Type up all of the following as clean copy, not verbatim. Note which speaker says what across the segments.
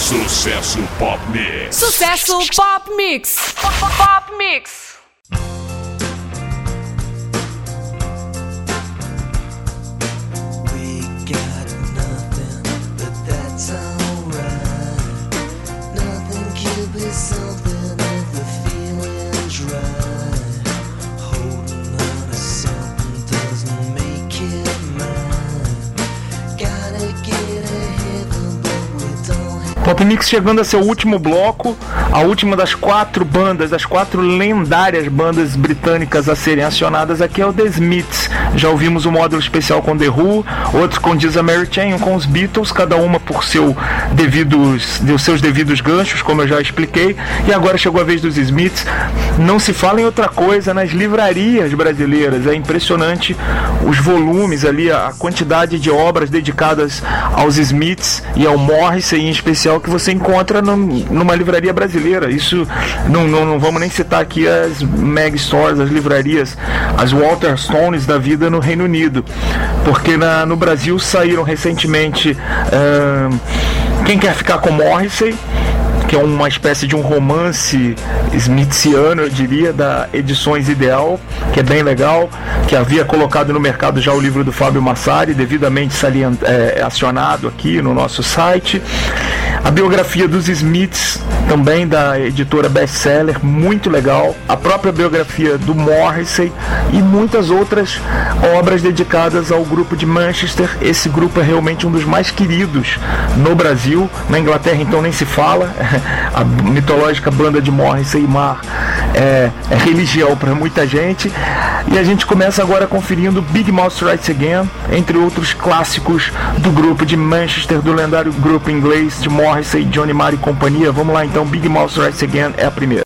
Speaker 1: Sucesso Pop Mix.
Speaker 2: Sucesso Pop Mix. Pop Mix.
Speaker 3: Pop Mix chegando a seu último bloco, a última das 4 bandas, das 4 lendárias bandas britânicas a serem acionadas aqui é o The Smiths. Já ouvimos um módulo especial com The Who, outro com This Mary Chain, um com os Beatles, cada uma por seus devidos ganchos, como eu já expliquei, e agora chegou a vez dos Smiths. Não se fala em outra coisa nas livrarias brasileiras, é impressionante os volumes ali, a quantidade de obras dedicadas aos Smiths e ao Morrissey em especial que você encontra numa livraria brasileira. Isso não vamos nem citar aqui as Mag Stores, as livrarias, as Waterstones da vida no Reino Unido, porque no Brasil saíram recentemente Quem Quer Ficar com Morrissey, que é uma espécie de um romance smithiano, eu diria, da Edições Ideal, que é bem legal, que havia colocado no mercado já o livro do Fábio Massari, devidamente acionado aqui no nosso site. A biografia dos Smiths, também da editora Bestseller, muito legal. A própria biografia do Morrissey e muitas outras obras dedicadas ao grupo de Manchester. Esse grupo é realmente um dos mais queridos no Brasil. Na Inglaterra, então, nem se fala. A mitológica banda de Morrissey e Marr é religião para muita gente. E a gente começa agora conferindo Big Mouth Strikes Again, entre outros clássicos do grupo de Manchester, do lendário grupo inglês de Morrissey, Johnny Marr e companhia. Vamos lá então, Big Mouth Strikes Again é a primeira.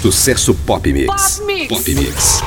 Speaker 4: Sucesso Pop Mix.
Speaker 2: Pop Mix.
Speaker 4: Pop Mix.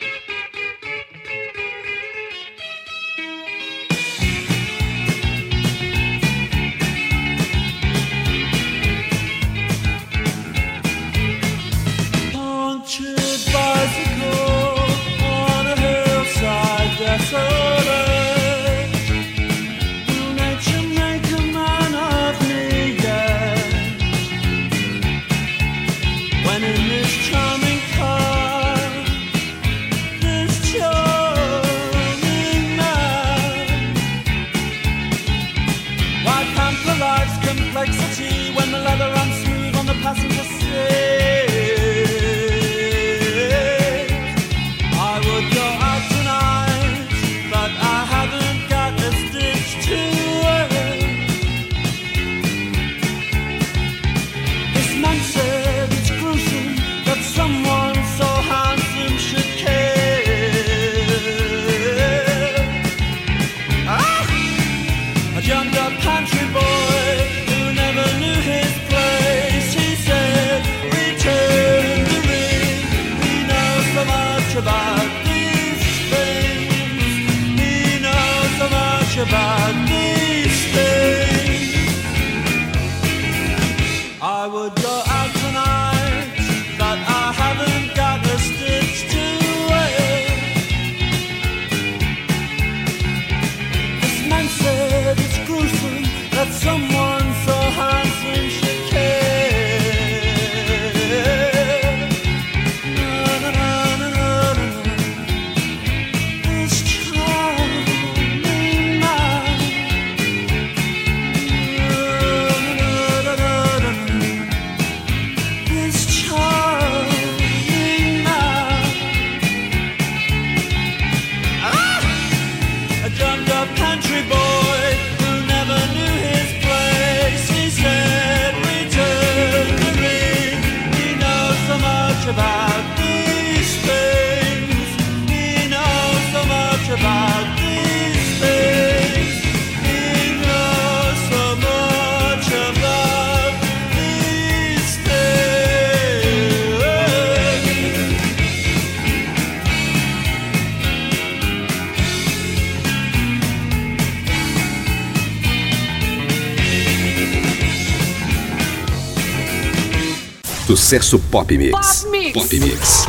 Speaker 4: Sucesso Pop Mix.
Speaker 2: Pop Mix.
Speaker 4: Pop Mix.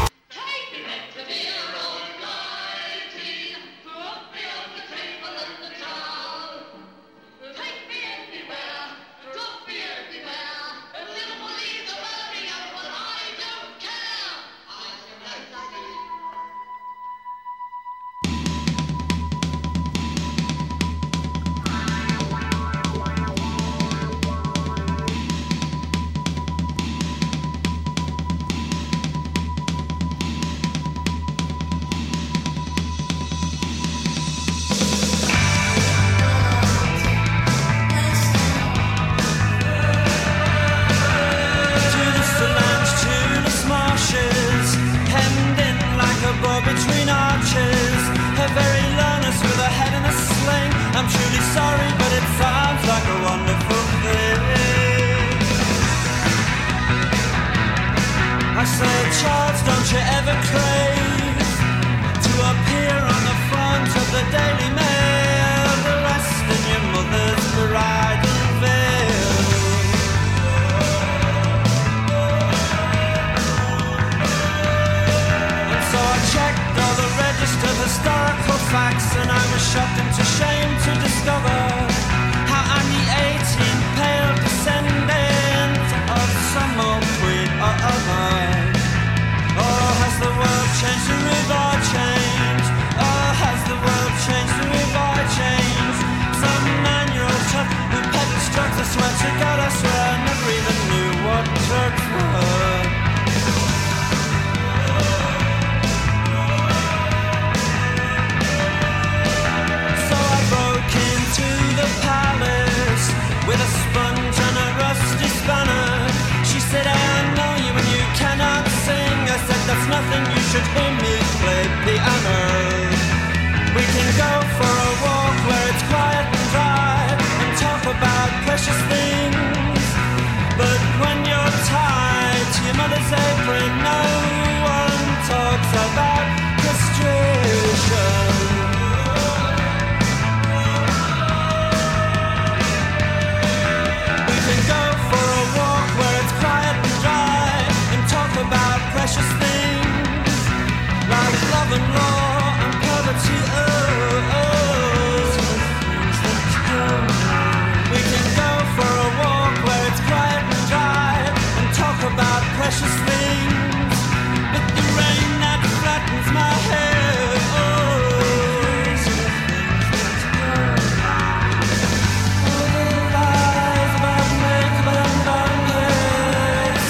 Speaker 5: Precious things, but when you're tied to your mother's apron, no common law and poverty. We can go for a walk where it's quiet and dry and talk about precious things, but the rain that flattens my head, all the lies about makeup and bunheads,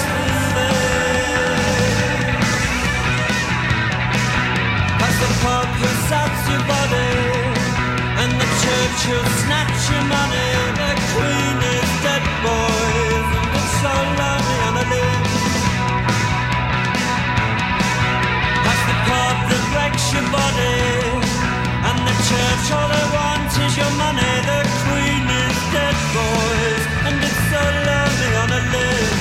Speaker 5: that's the pub who saps your body and the church who'll snatch your money. The queen is dead, boys, and it's so lonely on a limb. That's the pub that breaks your body and the church, all they want is your money. The queen is dead, boys, and it's so lonely on a limb.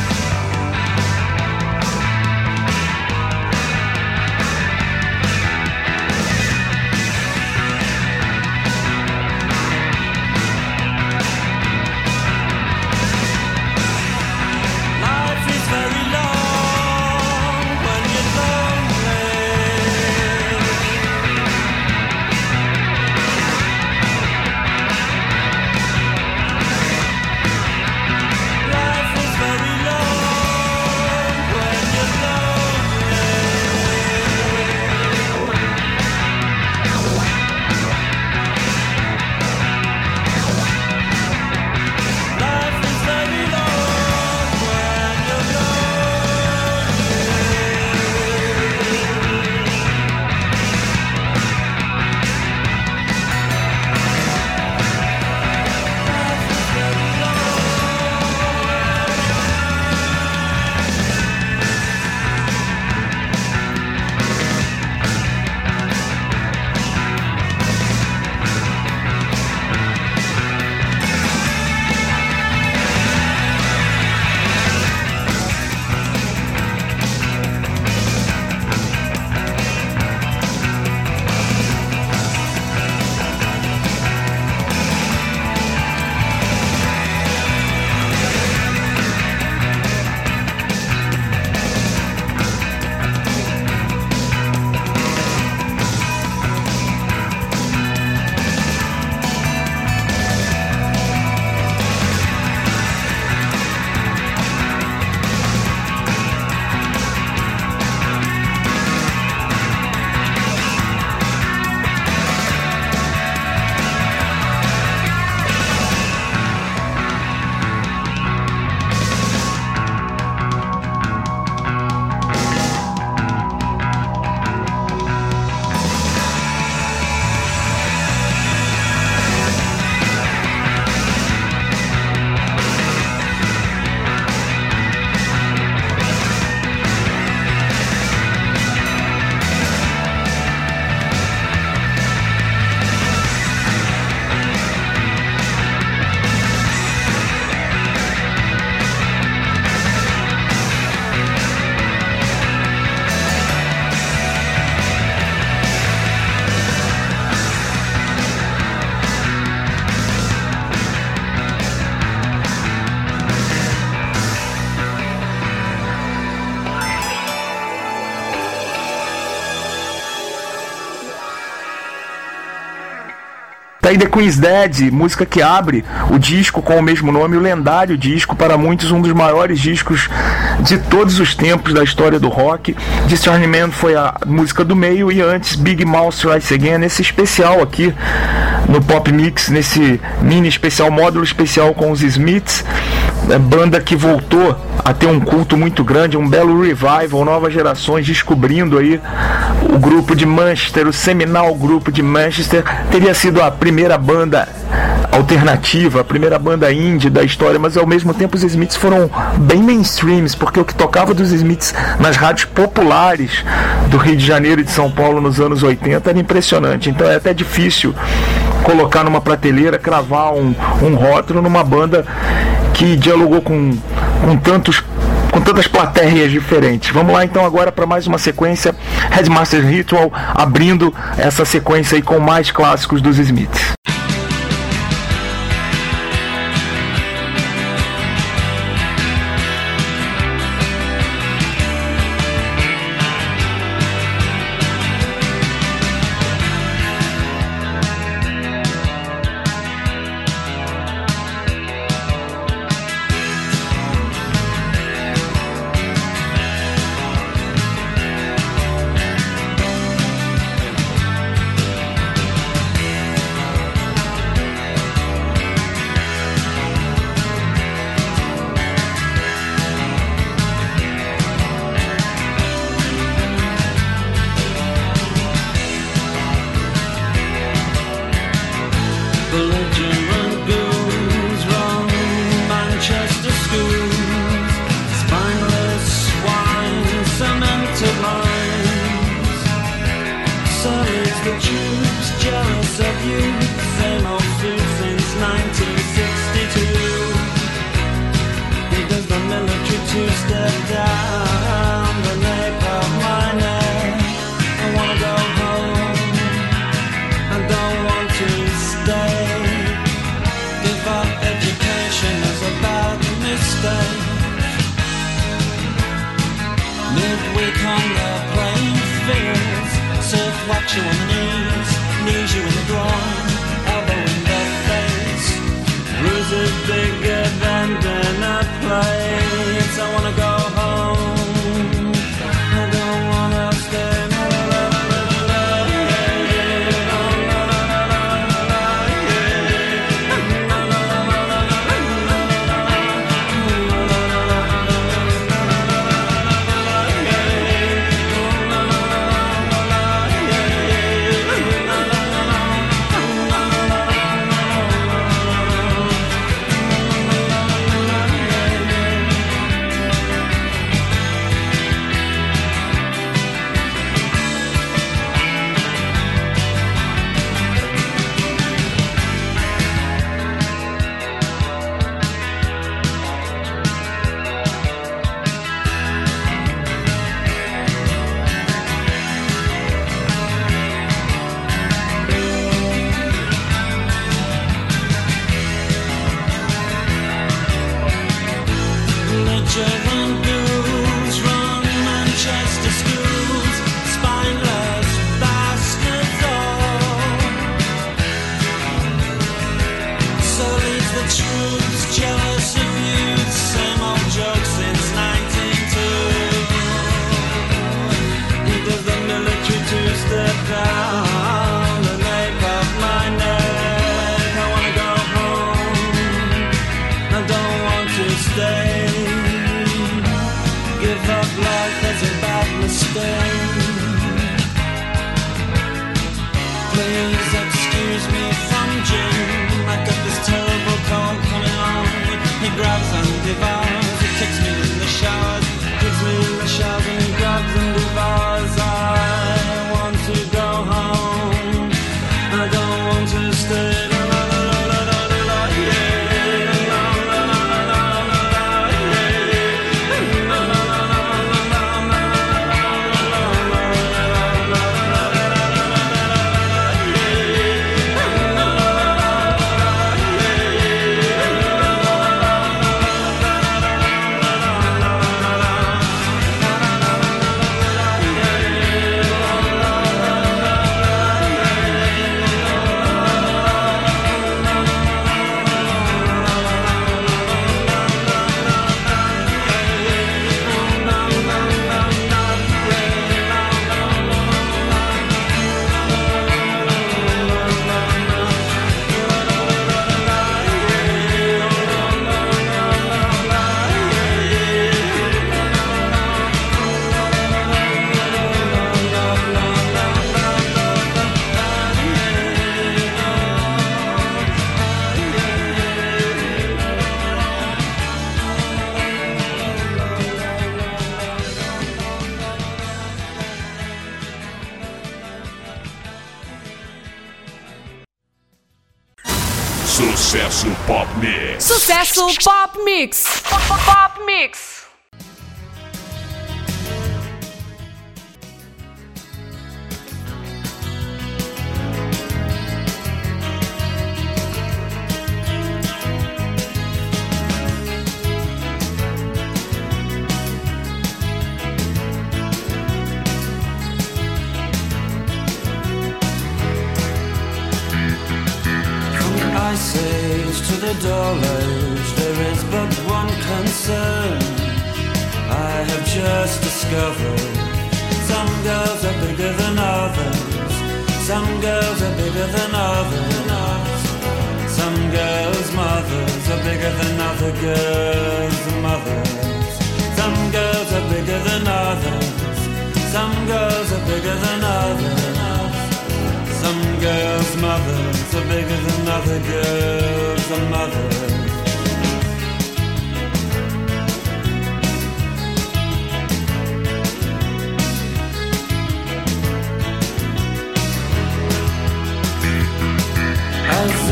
Speaker 5: Life is very long when you're lonely. Life is very long when you're lonely. Life is very long when you're
Speaker 3: Tá aí The Queen's Dead, música que abre o disco com o mesmo nome, o lendário disco, para muitos um dos maiores discos de todos os tempos da história do rock. Discernment foi a música do meio e antes Big Mouth Strikes Again, esse especial aqui no Pop Mix, nesse mini especial, módulo especial com os Smiths, banda que voltou a ter um culto muito grande, um belo revival, novas gerações descobrindo aí o grupo de Manchester, o seminal grupo de Manchester. Teria sido a primeira banda alternativa, a primeira banda indie da história, mas ao mesmo tempo os Smiths foram bem mainstreams, porque o que tocava dos Smiths nas rádios populares do Rio de Janeiro e de São Paulo nos anos 80 era impressionante. Então é até difícil colocar numa prateleira, cravar um rótulo numa banda que dialogou com tantas plateias diferentes. Vamos lá então agora para mais uma sequência, Headmaster Ritual, abrindo essa sequência aí com mais clássicos dos Smiths.
Speaker 5: belligerent goons run Manchester schools, spineless swine, cemented lines. Salaries the troops, jealous of you, same old suit since 1962. Does the military two-step down the nape of my neck? I wanna go home, I don't want to stay. Give up education is a bad mistake. Midweek on the playing fields, surf watch you on the knees you in the groin, elbow in the face. Bruises bigger than dinner plates. I wanna go home, I don't wanna stay.
Speaker 1: Sucesso Pop Mix.
Speaker 2: Sucesso Pop Mix. Pop Mix.
Speaker 5: Ice Age to the Dull Age, there is but one concern I have just discovered. Some girls are bigger than others. Some girls are bigger than others. Some girls' mothers are bigger than other girls' mothers. Some girls are bigger than others. Some girls are bigger than others. Some girls' mothers are bigger than other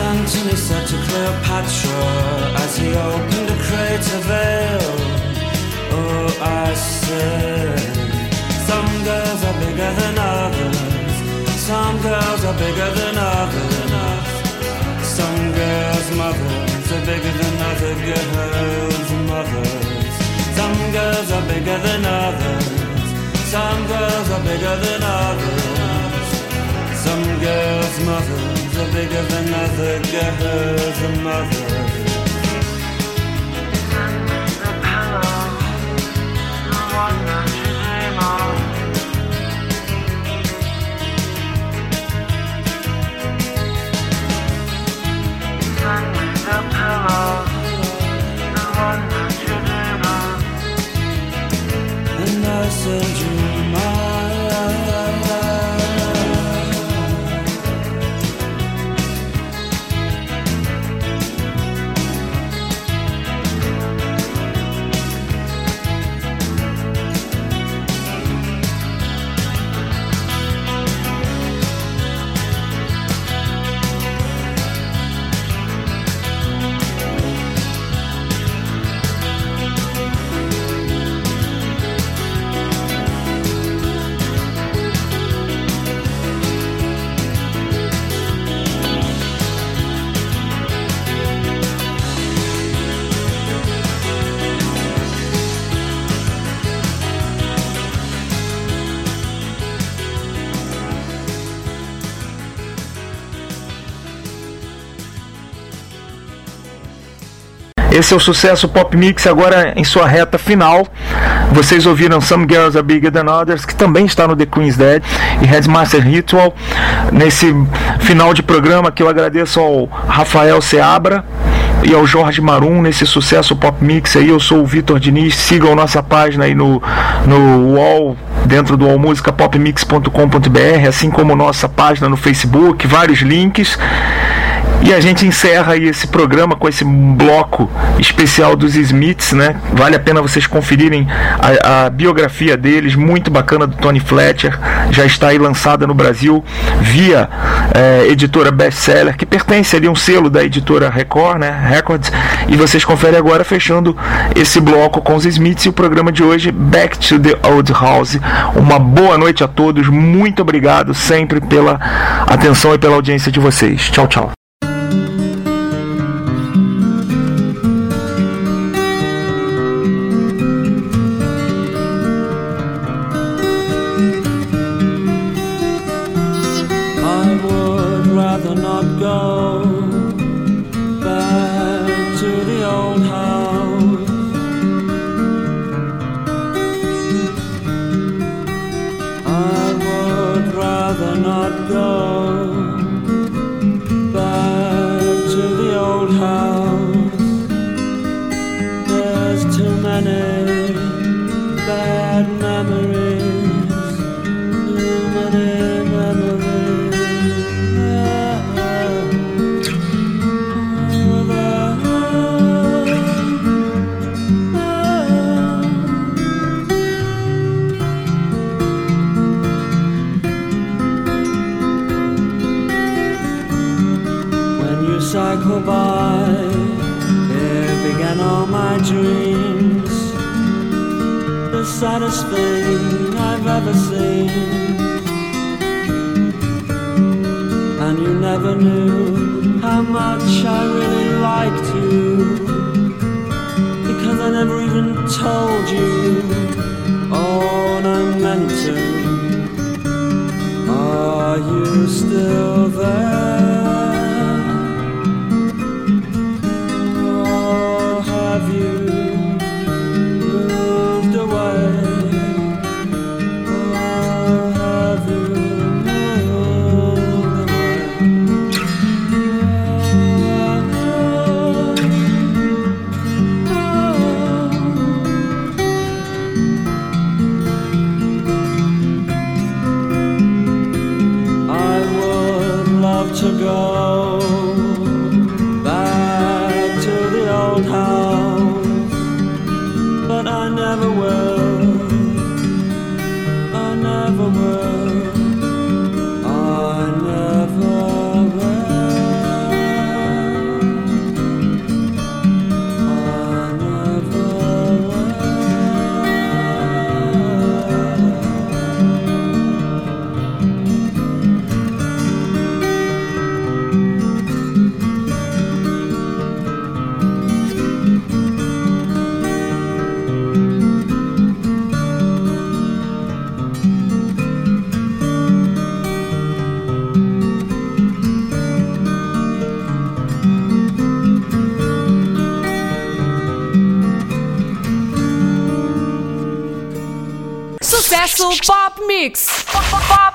Speaker 5: Antony said to Cleopatra as he opened a crater veil, oh, I said, some girls are bigger than others, some girls are bigger than others, some girls' mothers are bigger than other girls' mothers, some girls are bigger than others, some girls are bigger than others, some girls' mothers are bigger than other girls' mothers. And I send you
Speaker 3: Esse é o Sucesso Pop Mix, agora em sua reta final. Vocês ouviram Some Girls Are Bigger Than Others, que também está no The Queen's Dead, e Headmaster Ritual. Nesse final de programa, que eu agradeço ao Rafael Seabra e ao Jorge Marum, nesse Sucesso Pop Mix aí. Eu sou o Vitor Diniz. Sigam nossa página aí no UOL, dentro do allmusicapopmix.com.br, assim como nossa página no Facebook, vários links. E a gente encerra aí esse programa com esse bloco especial dos Smiths, né? Vale a pena vocês conferirem a biografia deles, muito bacana, do Tony Fletcher. Já está aí lançada no Brasil via editora Bestseller, que pertence ali a um selo da editora Record, né? Records. E vocês conferem agora, fechando esse bloco com os Smiths e o programa de hoje, Back to the Old House. Uma boa noite a todos, muito obrigado sempre pela atenção e pela audiência de vocês. Tchau, tchau.
Speaker 5: Cycle by, there began all my dreams, the saddest thing I've ever seen. And you never knew how much I really liked you, because I never even told you all I meant to. Are you still there? To go back to the old house, but I never will, I never will, I never will.
Speaker 2: Sucesso Pop Mix. Pop